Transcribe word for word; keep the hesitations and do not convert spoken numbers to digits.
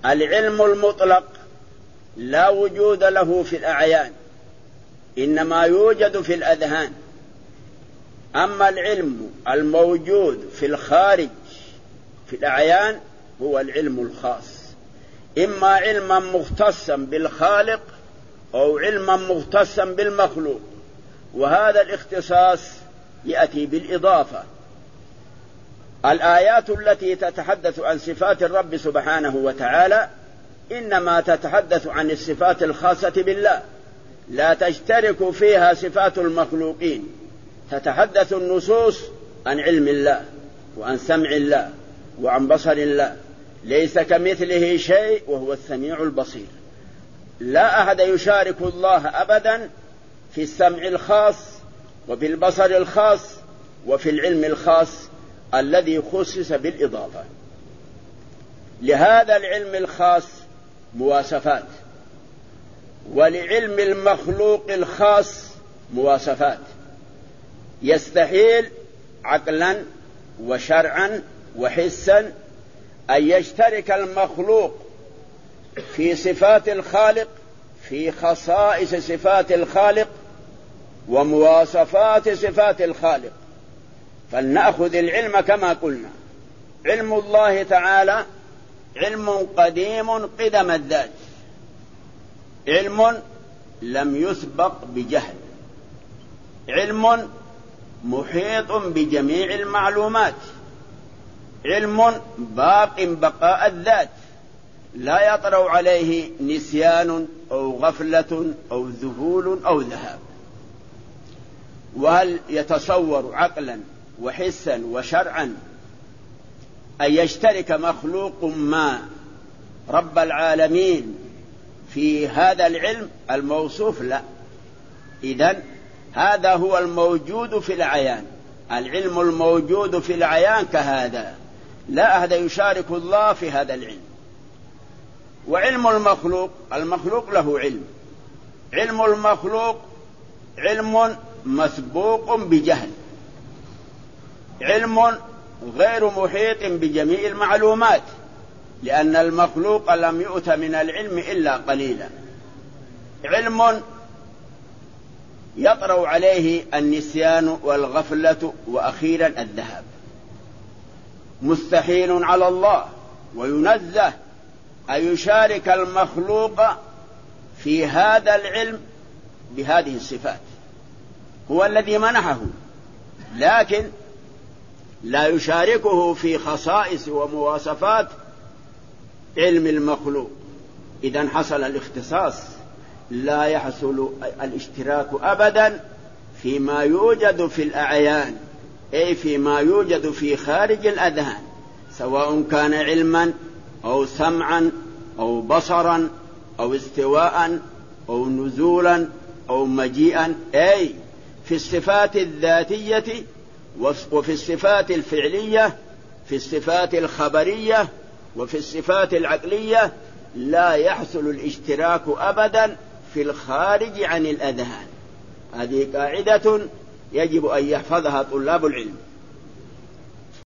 العلم المطلق لا وجود له في الأعيان، إنما يوجد في الأذهان. أما العلم الموجود في الخارج في الأعيان هو العلم الخاص، إما علما مختصا بالخالق أو علما مختصا بالمخلوق، وهذا الاختصاص يأتي بالإضافة. الآيات التي تتحدث عن صفات الرب سبحانه وتعالى إنما تتحدث عن الصفات الخاصة بالله، لا تشترك فيها صفات المخلوقين. تتحدث النصوص عن علم الله وعن سمع الله وعن بصر الله، ليس كمثله شيء وهو السميع البصير. لا أحد يشارك الله أبدا في السمع الخاص وفي البصر الخاص وفي العلم الخاص الذي خصص بالإضافة. لهذا العلم الخاص مواصفات، ولعلم المخلوق الخاص مواصفات. يستحيل عقلا وشرعا وحسا أن يشترك المخلوق في صفات الخالق، في خصائص صفات الخالق ومواصفات صفات الخالق. فلنأخذ العلم كما قلنا. علم الله تعالى علم قديم قدم الذات، علم لم يسبق بجهل، علم محيط بجميع المعلومات، علم باق بقاء الذات، لا يطرأ عليه نسيان أو غفلة أو ذهول أو ذهاب. وهل يتصور عقلا وحسا وشرعا أن يشترك مخلوق ما رب العالمين في هذا العلم الموصوف؟ لا. إذن هذا هو الموجود في العيان، العلم الموجود في العيان كهذا، لا أحد يشارك الله في هذا العلم. وعلم المخلوق، المخلوق له علم، علم المخلوق علم مسبوق بجهل، علم غير محيط بجميع المعلومات، لأن المخلوق لم يؤت من العلم إلا قليلا. علم يطرأ عليه النسيان والغفلة وأخيرا الذهاب. مستحيل على الله وينزه أن يشارك المخلوق في هذا العلم بهذه الصفات، هو الذي منحه، لكن لا يشاركه في خصائص ومواصفات علم المخلوق. إذن حصل الاختصاص، لا يحصل الاشتراك أبدا فيما يوجد في الأعيان، أي فيما يوجد في خارج الأذهان، سواء كان علما أو سمعا أو بصرا أو استواء أو نزولا أو مجيئا، أي في الصفات الذاتية وفي الصفات الفعلية، في الصفات الخبرية وفي الصفات العقلية. لا يحصل الاشتراك أبدا في الخارج عن الأذهان. هذه قاعدة يجب أن يحفظها طلاب العلم.